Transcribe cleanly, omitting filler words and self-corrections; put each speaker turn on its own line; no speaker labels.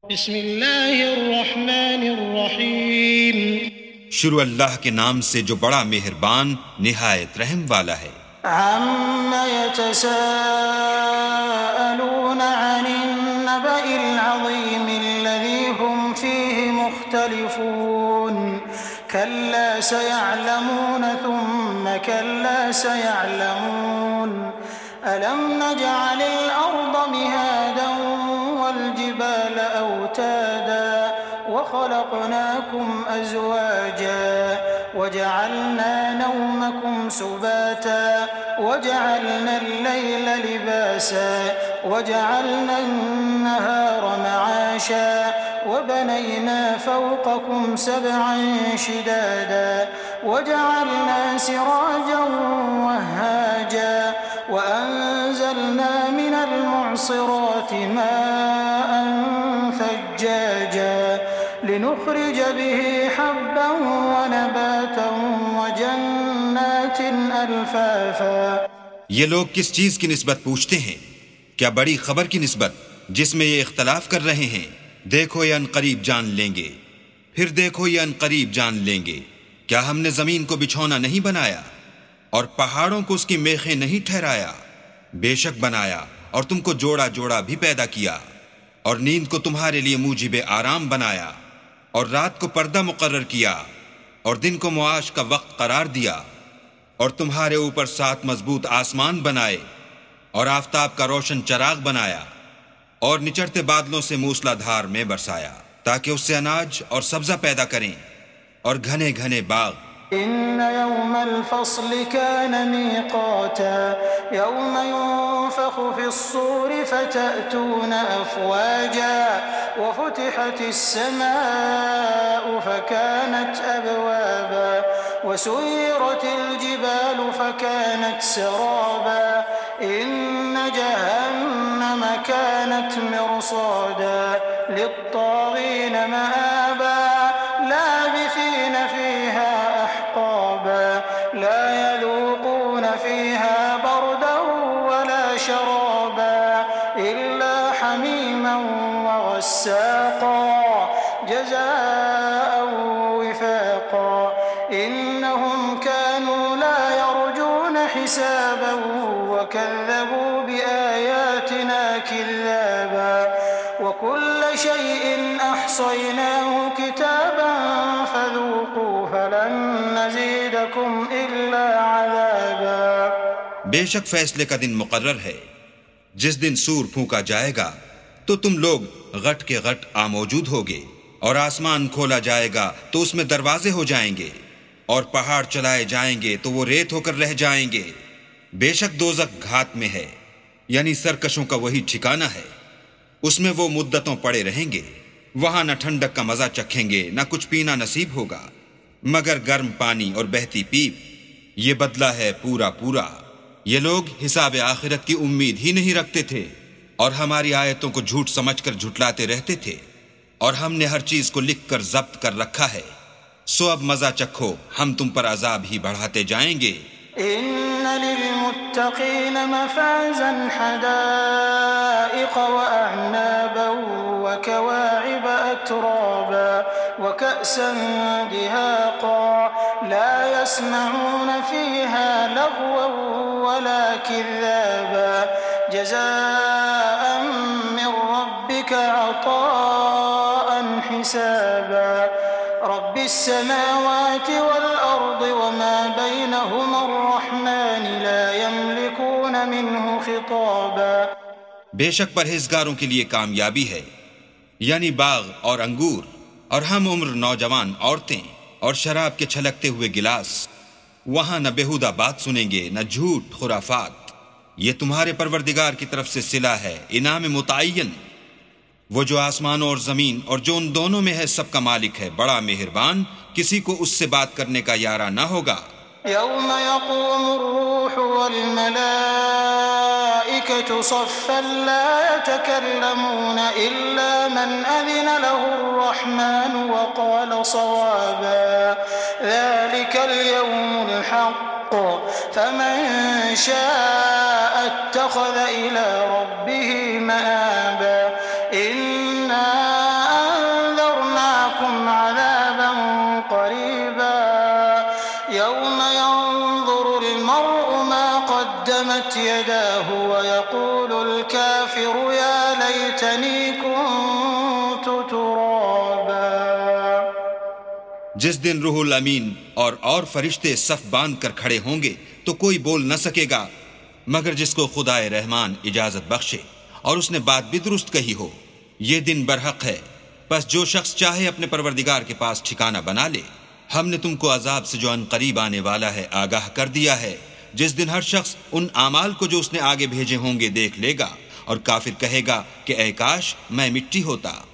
बिस्मिल्लाहिर्रहमानिर्रहीम।
शुरू अल्लाह के नाम से जो बड़ा मेहरबान निहायत रहम वाला है।
अम्मा यतसाअलून अनिन्नबइल अज़ीमिल्लज़ी हुम फ़ीहि मुख्तलिफ़ून कल्ला सयअलमून थुम्मा कल्ला सयअलमून अलम नजअलिल अर्द मिहादन वल्जिबाल औतादा वखलक़नाकुम अज़वाजा वजअलना नौमकुम सुबाता वजअलना अल्लैल लिबासा वजअलना अन्नहार मआशा वबनयना फौक़कुम सबअन शिदादा वजअलना सिराजन वहाजा वअंज़लना मिनल मुअस्सिराति माअन थज्जाजा लिनुख़रिज बिही हब्बन वनबातन वजन्नातिन अल्फ़ाफ़ा।
ये लोग किस चीज की निस्बत पूछते हैं? क्या बड़ी खबर की निस्बत जिसमें ये इख्तलाफ कर रहे हैं? देखो ये अनकरीब जान लेंगे, फिर देखो ये अनकरीब जान लेंगे। क्या हमने जमीन को बिछौना नहीं बनाया और पहाड़ों को उसकी मेखें नहीं ठहराया? बेशक बनाया और तुमको जोड़ा जोड़ा भी पैदा किया, और नींद को तुम्हारे लिए मूजिब आराम बनाया, और रात को पर्दा मुकर्रर किया, और दिन को मुआश का वक्त करार दिया, और तुम्हारे ऊपर 7 मजबूत आसमान बनाए, और आफताब का रोशन चराग बनाया, और निचड़ते बादलों से मूसलाधार में बरसाया, ताकि उससे अनाज और सब्जा पैदा करें, और घने घने बाग।
इन्न यौमल फ़स्ल कान मीक़ाता यौम युन्फ़ख़ु फ़िस्सूरि फ़तअतून अफ़वाजा वफ़ुतिहतिस समाअु फ़कानत अबवाबा वसुय्यरतिल जिबालु फ़कानत सराबा इन्न जहन्नम कानत मिरसादा लित्ताग़ीन मआबा लाबिथीन फ़ीहा لا يذوقون فيها بردا ولا شرابا إلا حميما وغساقا جزاء وفاقا إنهم كانوا لا يرجون حسابا وكذبوا بآياتنا كذابا وكل شيء أحصيناه كتابا فذوقوا فلن नज़ीदकुम इल्ला अज़ाबा।
बेशक फैसले का दिन मुकर्रर है। जिस दिन सूर फूंका जाएगा तो तुम लोग गट के गट आमौजूद होगे, और आसमान खोला जाएगा तो उसमें दरवाजे हो जाएंगे, और पहाड़ चलाए जाएंगे तो वो रेत होकर रह जाएंगे। बेशक दोज़ख घात में है, यानी सरकशों का वही ठिकाना है। उसमें वो मुद्दतों पड़े रहेंगे। वहां न ठंडक का मजा चखेंगे, न कुछ पीना नसीब होगा मगर गर्म पानी और बहती पीप। ये बदला है पूरा पूरा। ये लोग हिसाब आखिरत की उम्मीद ही नहीं रखते थे, और हमारी आयतों को झूठ समझकर झुटलाते रहते थे, और हमने हर चीज को लिख कर जब्त कर रखा है। सो अब मजा चखो, हम तुम पर अजाब ही बढ़ाते जाएंगे।
इन्न लिल्मुत्तक़ीन मफ़ाज़न हदाइक़ व अअनाबन व कवाइब अतराबा व कअसन दिहाक़ा ला यस्मऊन फ़ीहा लग़वन वला किज़्ज़ाबा जज़ाअन मिन रब्बिक अताअन हिसाबा रब्बिस समावाति वल अर्दि वमा बैनहुमा अर्रहमान ला यमलिकून मिन्हु खिताबा।
बेशक परहेजगारों के लिए कामयाबी है, यानी बाग और अंगूर और हम उम्र नौजवान औरतें और शराब के छलकते हुए गिलास। वहां न बेहुदा बात सुनेंगे, न झूठ खुराफात। ये तुम्हारे परवरदिगार की तरफ से सिला है, इनाम मुतअय्यन। वो जो आसमानों और जमीन और जो उन दोनों में है सबका मालिक है, बड़ा मेहरबान, किसी को उससे बात करने का यारा ना होगा।
यौम यक़ूमुर रूह वल मलाइकतु सफ़्फ़न ला यतकल्लमून इल्ला मन अज़िन लहुर्रहमान व क़ाल सवाबा ज़ालिकल यौमुल हक़्क़ फमन शाअ इत्तख़ज़ इला रब्बिही मआबा। इन्ना वयक़ूलुल काफ़िरु या लैतनी कुन्तु तुराबा।
जिस दिन रूहुल अमीन और फरिश्ते सफ बांध कर खड़े होंगे तो कोई बोल न सकेगा मगर जिसको खुदाए रहमान इजाजत बख्शे और उसने बात भी दुरुस्त कही हो। ये दिन बरहक है, बस जो शख्स चाहे अपने परवरदिगार के पास ठिकाना बना ले। हमने तुमको अजाब से जो अनकरीब आने वाला है आगाह कर दिया है, जिस दिन हर शख्स उन आमाल को जो उसने आगे भेजे होंगे देख लेगा और काफिर कहेगा कि ऐ काश मैं मिट्टी होता।